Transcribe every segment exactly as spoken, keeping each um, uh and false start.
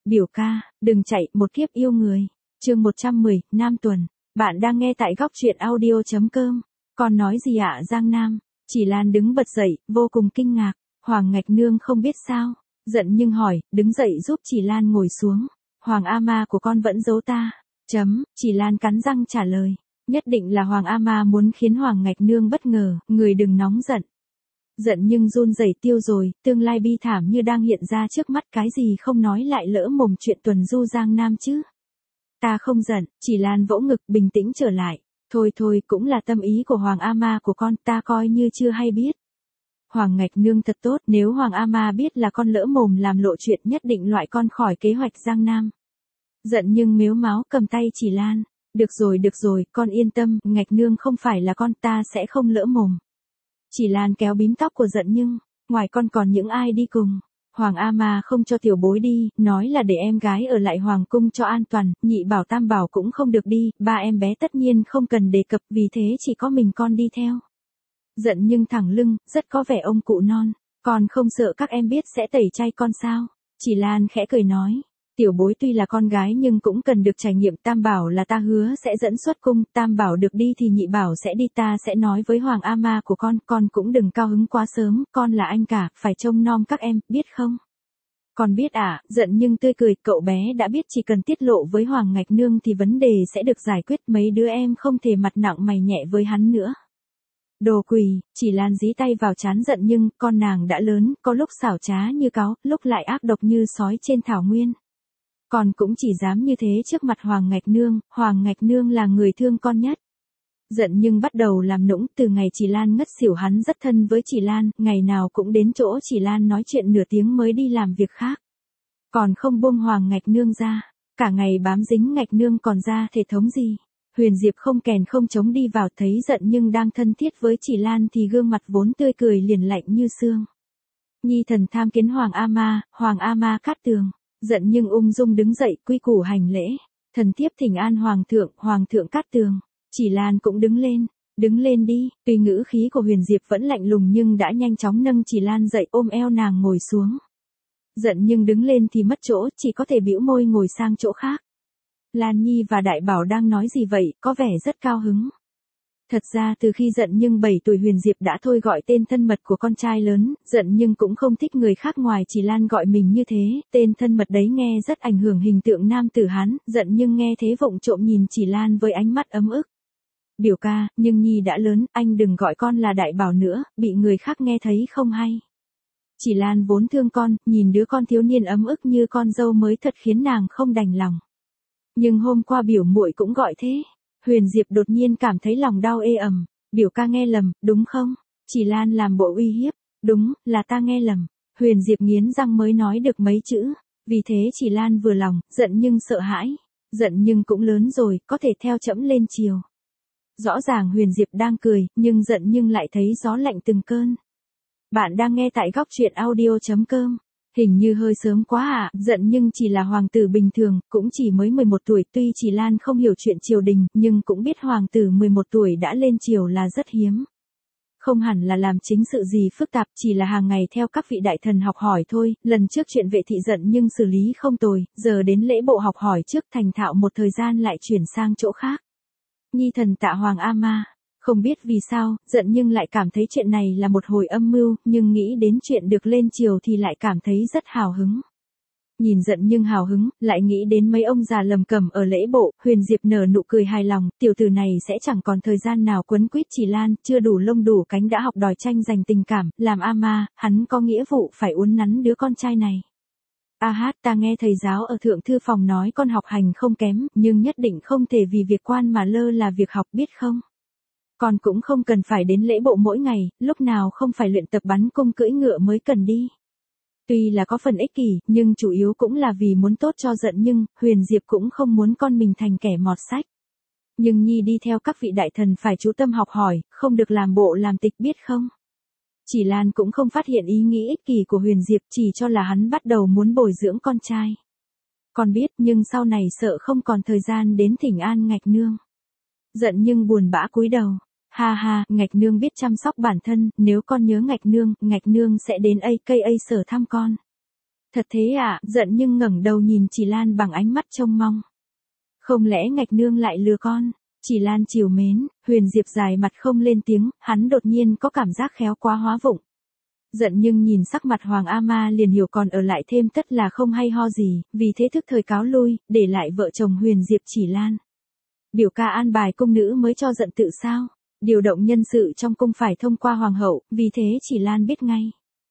Biểu ca, đừng chạy, một kiếp yêu người. Chương một trăm mười, Nam Tuần. Bạn đang nghe tại góc truyện audio chấm com. Con nói gì ạ Giang Nam? Chỉ Lan đứng bật dậy, vô cùng kinh ngạc. Hoàng Ngạch Nương không biết sao. Giận nhưng hỏi, đứng dậy giúp Chỉ Lan ngồi xuống. Hoàng A Ma của con vẫn giấu ta. Chấm, Chỉ Lan cắn răng trả lời. Nhất định là Hoàng A Ma muốn khiến Hoàng Ngạch Nương bất ngờ, người đừng nóng giận. Giận nhưng run rẩy tiêu rồi, tương lai bi thảm như đang hiện ra trước mắt, cái gì không nói lại lỡ mồm chuyện tuần du Giang Nam chứ. Ta không giận, Chỉ Lan vỗ ngực bình tĩnh trở lại. Thôi thôi, cũng là tâm ý của Hoàng A Ma của con, ta coi như chưa hay biết. Hoàng Ngạch Nương thật tốt, nếu Hoàng A Ma biết là con lỡ mồm làm lộ chuyện nhất định loại con khỏi kế hoạch Giang Nam. Giận nhưng mếu máo cầm tay Chỉ Lan. Được rồi được rồi, con yên tâm, Ngạch Nương không phải là con, ta sẽ không lỡ mồm. Chỉ Lan kéo bím tóc của Giận nhưng, ngoài con còn những ai đi cùng. Hoàng A Ma không cho tiểu bối đi, nói là để em gái ở lại Hoàng cung cho an toàn, nhị bảo tam bảo cũng không được đi, ba em bé tất nhiên không cần đề cập, vì thế chỉ có mình con đi theo. Giận nhưng thẳng lưng, rất có vẻ ông cụ non, con không sợ các em biết sẽ tẩy chay con sao? Chỉ Lan khẽ cười nói. Tiểu bối tuy là con gái nhưng cũng cần được trải nghiệm, tam bảo là ta hứa sẽ dẫn xuất cung, tam bảo được đi thì nhị bảo sẽ đi, ta sẽ nói với Hoàng A Ma của con, con cũng đừng cao hứng quá sớm, con là anh cả, phải trông nom các em, biết không? Con biết ạ, à, Giận nhưng tươi cười, cậu bé đã biết chỉ cần tiết lộ với Hoàng Ngạch Nương thì vấn đề sẽ được giải quyết, mấy đứa em không thể mặt nặng mày nhẹ với hắn nữa. Đồ quỳ, Chỉ Lan dí tay vào trán Giận nhưng, con nàng đã lớn, có lúc xảo trá như cáo, lúc lại ác độc như sói trên thảo nguyên. Con cũng chỉ dám như thế trước mặt Hoàng Ngạch Nương, Hoàng Ngạch Nương là người thương con nhất. Giận nhưng bắt đầu làm nũng, từ ngày Chỉ Lan ngất xỉu hắn rất thân với Chỉ Lan, ngày nào cũng đến chỗ Chỉ Lan nói chuyện nửa tiếng mới đi làm việc khác. Còn không buông Hoàng Ngạch Nương ra, cả ngày bám dính Ngạch Nương còn ra thể thống gì. Huyền Diệp không kèn không chống đi vào, thấy Giận nhưng đang thân thiết với Chỉ Lan thì gương mặt vốn tươi cười liền lạnh như xương. Nhi thần tham kiến Hoàng A Ma, Hoàng A Ma cát tường. Giận nhưng ung dung đứng dậy, quy củ hành lễ. Thần thiếp thỉnh an Hoàng thượng, Hoàng thượng cát tường. Chỉ Lan cũng đứng lên. Đứng lên đi. Tuy ngữ khí của Huyền Diệp vẫn lạnh lùng nhưng đã nhanh chóng nâng Chỉ Lan dậy, ôm eo nàng ngồi xuống. Giận nhưng đứng lên thì mất chỗ, chỉ có thể bĩu môi ngồi sang chỗ khác. Lan Nhi và Đại Bảo đang nói gì vậy, có vẻ rất cao hứng. Thật ra từ khi Giận nhưng bảy tuổi Huyền Diệp đã thôi gọi tên thân mật của con trai lớn, Giận nhưng cũng không thích người khác ngoài Chỉ Lan gọi mình như thế, tên thân mật đấy nghe rất ảnh hưởng hình tượng nam tử Hán, Giận nhưng nghe thế vụng trộm nhìn Chỉ Lan với ánh mắt ấm ức. Biểu ca, nhưng Nhi đã lớn, anh đừng gọi con là Đại Bảo nữa, bị người khác nghe thấy không hay. Chỉ Lan vốn thương con, nhìn đứa con thiếu niên ấm ức như con dâu mới thật khiến nàng không đành lòng. Nhưng hôm qua biểu muội cũng gọi thế. Huyền Diệp đột nhiên cảm thấy lòng đau ê ẩm, biểu ca nghe lầm, đúng không? Chỉ Lan làm bộ uy hiếp, đúng, là ta nghe lầm. Huyền Diệp nghiến răng mới nói được mấy chữ, vì thế Chỉ Lan vừa lòng, giận nhưng sợ hãi, giận nhưng cũng lớn rồi, có thể theo trẫm lên chiều. Rõ ràng Huyền Diệp đang cười, nhưng giận nhưng lại thấy gió lạnh từng cơn. Bạn đang nghe tại góc truyện audio chấm com. Hình như hơi sớm quá à, Giận nhưng chỉ là hoàng tử bình thường, cũng chỉ mới mười một tuổi, tuy Chỉ Lan không hiểu chuyện triều đình, nhưng cũng biết hoàng tử mười một tuổi đã lên triều là rất hiếm. Không hẳn là làm chính sự gì phức tạp, chỉ là hàng ngày theo các vị đại thần học hỏi thôi, lần trước chuyện vệ thị Giận nhưng xử lý không tồi, giờ đến lễ bộ học hỏi trước thành thạo một thời gian lại chuyển sang chỗ khác. Nhi thần tạ Hoàng A Ma. Không biết vì sao, Giận nhưng lại cảm thấy chuyện này là một hồi âm mưu, nhưng nghĩ đến chuyện được lên triều thì lại cảm thấy rất hào hứng. Nhìn Giận nhưng hào hứng, lại nghĩ đến mấy ông già lầm cẩm ở lễ bộ, Huyền Diệp nở nụ cười hài lòng, tiểu tử này sẽ chẳng còn thời gian nào quấn quýt Chỉ Lan, chưa đủ lông đủ cánh đã học đòi tranh giành tình cảm, làm A Ma, hắn có nghĩa vụ phải uốn nắn đứa con trai này. A hát, ta nghe thầy giáo ở thượng thư phòng nói con học hành không kém, nhưng nhất định không thể vì việc quan mà lơ là việc học, biết không? Con cũng không cần phải đến lễ bộ mỗi ngày, lúc nào không phải luyện tập bắn cung cưỡi ngựa mới cần đi. Tuy là có phần ích kỷ, nhưng chủ yếu cũng là vì muốn tốt cho Giận nhưng, Huyền Diệp cũng không muốn con mình thành kẻ mọt sách. Nhưng Nhi đi theo các vị đại thần phải chú tâm học hỏi, không được làm bộ làm tịch, biết không? Chỉ Lan cũng không phát hiện ý nghĩ ích kỷ của Huyền Diệp, chỉ cho là hắn bắt đầu muốn bồi dưỡng con trai. Con biết, nhưng sau này sợ không còn thời gian đến thỉnh an Ngạch Nương. Giận nhưng buồn bã cúi đầu. Ha ha, Ngạch Nương biết chăm sóc bản thân, nếu con nhớ Ngạch Nương, Ngạch Nương sẽ đến a ca a sở thăm con. Thật thế à, giận nhưng ngẩng đầu nhìn Chỉ Lan bằng ánh mắt trông mong. Không lẽ ngạch nương lại lừa con? Chỉ Lan trìu mến, Huyền Diệp dài mặt không lên tiếng, hắn đột nhiên có cảm giác khéo quá hóa vụng. Giận nhưng nhìn sắc mặt Hoàng A Ma liền hiểu còn ở lại thêm tất là không hay ho gì, vì thế thức thời cáo lui, để lại vợ chồng Huyền Diệp Chỉ Lan. Biểu ca an bài cung nữ mới cho giận tự sao? Điều động nhân sự trong cung phải thông qua hoàng hậu, vì thế Chỉ Lan biết ngay.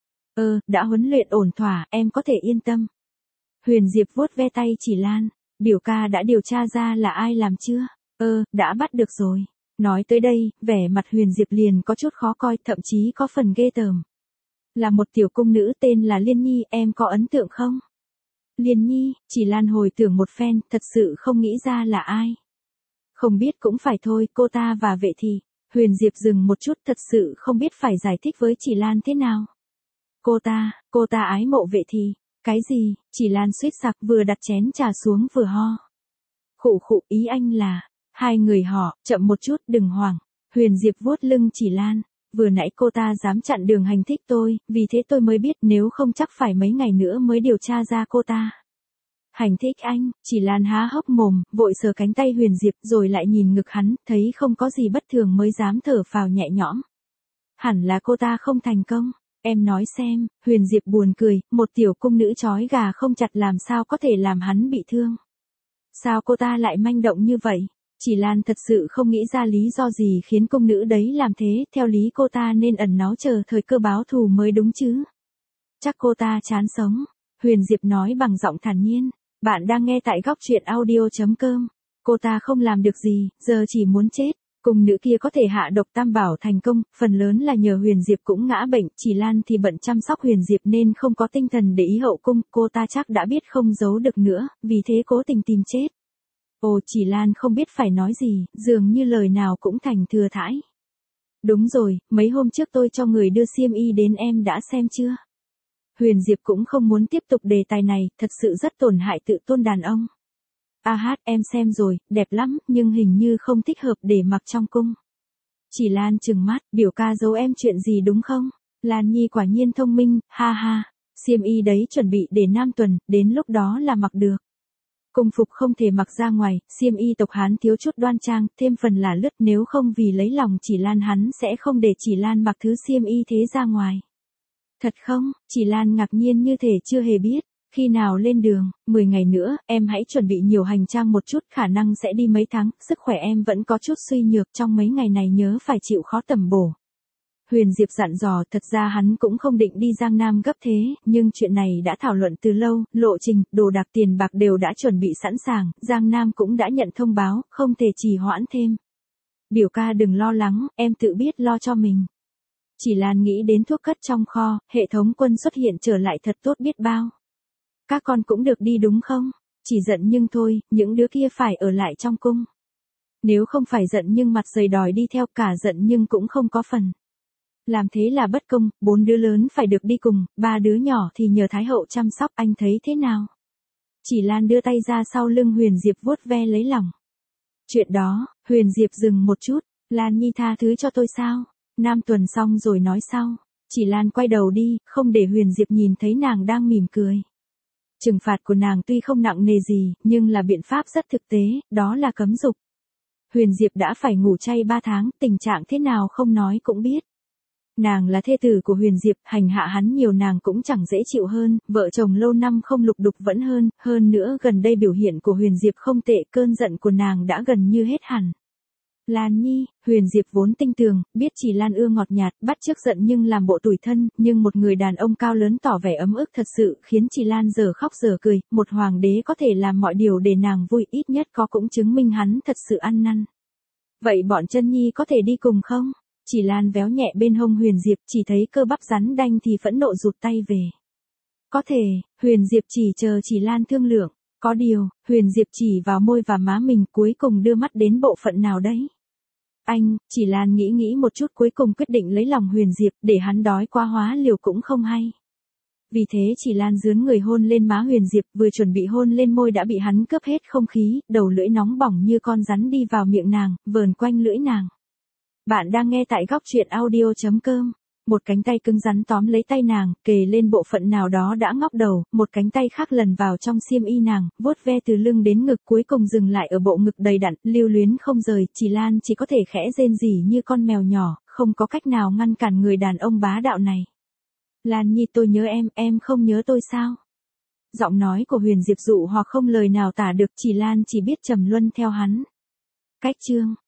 Ơ, đã huấn luyện ổn thỏa, em có thể yên tâm. Huyền Diệp vuốt ve tay Chỉ Lan, biểu ca đã điều tra ra là ai làm chưa? Ơ, đã bắt được rồi. Nói tới đây, vẻ mặt Huyền Diệp liền có chút khó coi, thậm chí có phần ghê tởm. Là một tiểu cung nữ tên là Liên Nhi, em có ấn tượng không? Liên Nhi, Chỉ Lan hồi tưởng một phen, thật sự không nghĩ ra là ai. Không biết cũng phải thôi, cô ta và vệ thì. Huyền Diệp dừng một chút, thật sự không biết phải giải thích với Chỉ Lan thế nào. Cô ta, cô ta ái mộ vệ thì. Cái gì? Chỉ Lan suýt sặc, vừa đặt chén trà xuống vừa ho. Khụ khụ, ý anh là, hai người họ, chậm một chút, đừng hoảng. Huyền Diệp vuốt lưng Chỉ Lan, vừa nãy cô ta dám chặn đường hành thích tôi, vì thế tôi mới biết, nếu không chắc phải mấy ngày nữa mới điều tra ra cô ta. Hành thích anh, Chỉ Lan há hốc mồm, vội sờ cánh tay Huyền Diệp rồi lại nhìn ngực hắn, thấy không có gì bất thường mới dám thở phào nhẹ nhõm. Hẳn là cô ta không thành công. Em nói xem, Huyền Diệp buồn cười, một tiểu cung nữ trói gà không chặt làm sao có thể làm hắn bị thương. Sao cô ta lại manh động như vậy? Chỉ Lan thật sự không nghĩ ra lý do gì khiến cung nữ đấy làm thế, theo lý cô ta nên ẩn náu chờ thời cơ báo thù mới đúng chứ. Chắc cô ta chán sống. Huyền Diệp nói bằng giọng thản nhiên. Bạn đang nghe tại góc truyện audio chấm com. Cô ta không làm được gì, giờ chỉ muốn chết. Cung nữ kia có thể hạ độc tam bảo thành công, phần lớn là nhờ Huyền Diệp cũng ngã bệnh, Chỉ Lan thì bận chăm sóc Huyền Diệp nên không có tinh thần để ý hậu cung, cô ta chắc đã biết không giấu được nữa, vì thế cố tình tìm chết. Ồ, Chỉ Lan không biết phải nói gì, dường như lời nào cũng thành thừa thãi. Đúng rồi, mấy hôm trước tôi cho người đưa xiêm y đến, em đã xem chưa? Huyền Diệp cũng không muốn tiếp tục đề tài này, thật sự rất tổn hại tự tôn đàn ông. A hát, em xem rồi, đẹp lắm, nhưng hình như không thích hợp để mặc trong cung. Chỉ Lan trừng mắt, biểu ca giấu em chuyện gì đúng không? Lan Nhi quả nhiên thông minh, ha ha. Xiêm y đấy chuẩn bị để Nam Tuần, đến lúc đó là mặc được. Cung phục không thể mặc ra ngoài, xiêm y tộc Hán thiếu chút đoan trang, thêm phần là lướt, nếu không vì lấy lòng Chỉ Lan hắn sẽ không để Chỉ Lan mặc thứ xiêm y thế ra ngoài. Thật không? Chỉ Lan ngạc nhiên như thể chưa hề biết. Khi nào lên đường, mười ngày nữa, em hãy chuẩn bị nhiều hành trang một chút, khả năng sẽ đi mấy tháng, sức khỏe em vẫn có chút suy nhược, trong mấy ngày này nhớ phải chịu khó tầm bổ. Huyền Diệp dặn dò, thật ra hắn cũng không định đi Giang Nam gấp thế, nhưng chuyện này đã thảo luận từ lâu, lộ trình, đồ đạc tiền bạc đều đã chuẩn bị sẵn sàng, Giang Nam cũng đã nhận thông báo, không thể trì hoãn thêm. Biểu ca đừng lo lắng, em tự biết lo cho mình. Chỉ Lan nghĩ đến thuốc cất trong kho, hệ thống quân xuất hiện trở lại thật tốt biết bao. Các con cũng được đi đúng không? Chỉ Giận Nhưng thôi, những đứa kia phải ở lại trong cung. Nếu không phải Giận Nhưng mặt dày đòi đi theo, cả Giận Nhưng cũng không có phần. Làm thế là bất công, bốn đứa lớn phải được đi cùng, ba đứa nhỏ thì nhờ Thái hậu chăm sóc, anh thấy thế nào? Chỉ Lan đưa tay ra sau lưng Huyền Diệp vuốt ve lấy lòng. Chuyện đó, Huyền Diệp dừng một chút, Lan Nhi tha thứ cho tôi sao? Nam Tuần xong rồi nói sau. Chỉ Lan quay đầu đi, không để Huyền Diệp nhìn thấy nàng đang mỉm cười. Trừng phạt của nàng tuy không nặng nề gì, nhưng là biện pháp rất thực tế, đó là cấm dục. Huyền Diệp đã phải ngủ chay ba tháng, tình trạng thế nào không nói cũng biết. Nàng là thê tử của Huyền Diệp, hành hạ hắn nhiều nàng cũng chẳng dễ chịu hơn, vợ chồng lâu năm không lục đục vẫn hơn, hơn nữa gần đây biểu hiện của Huyền Diệp không tệ, cơn giận của nàng đã gần như hết hẳn. Lan Nhi, Huyền Diệp vốn tinh tường, biết Chỉ Lan ưa ngọt nhạt, bắt chước Giận Nhưng làm bộ tủi thân, nhưng một người đàn ông cao lớn tỏ vẻ ấm ức thật sự khiến Chỉ Lan giờ khóc giờ cười, một hoàng đế có thể làm mọi điều để nàng vui, ít nhất có cũng chứng minh hắn thật sự ăn năn. Vậy bọn chân Nhi có thể đi cùng không? Chỉ Lan véo nhẹ bên hông Huyền Diệp, chỉ thấy cơ bắp rắn đanh thì phẫn nộ rụt tay về. Có thể, Huyền Diệp chỉ chờ Chỉ Lan thương lượng. Có điều, Huyền Diệp chỉ vào môi và má mình, cuối cùng đưa mắt đến bộ phận nào đấy. Anh, Chỉ Lan nghĩ nghĩ một chút, cuối cùng quyết định lấy lòng Huyền Diệp, để hắn đói quá hóa liều cũng không hay. Vì thế Chỉ Lan dướn người hôn lên má Huyền Diệp, vừa chuẩn bị hôn lên môi đã bị hắn cướp hết không khí, đầu lưỡi nóng bỏng như con rắn đi vào miệng nàng, vờn quanh lưỡi nàng. Bạn đang nghe tại góc truyện audio chấm com. Một cánh tay cứng rắn tóm lấy tay nàng, kề lên bộ phận nào đó đã ngóc đầu, một cánh tay khác lần vào trong xiêm y nàng, vuốt ve từ lưng đến ngực cuối cùng dừng lại ở bộ ngực đầy đặn, lưu luyến không rời, Chỉ Lan chỉ có thể khẽ rên rỉ như con mèo nhỏ, không có cách nào ngăn cản người đàn ông bá đạo này. Lan Nhi, tôi nhớ em, em không nhớ tôi sao? Giọng nói của Huyền Diệp dụ hoặc không lời nào tả được, Chỉ Lan chỉ biết trầm luân theo hắn. Cách chương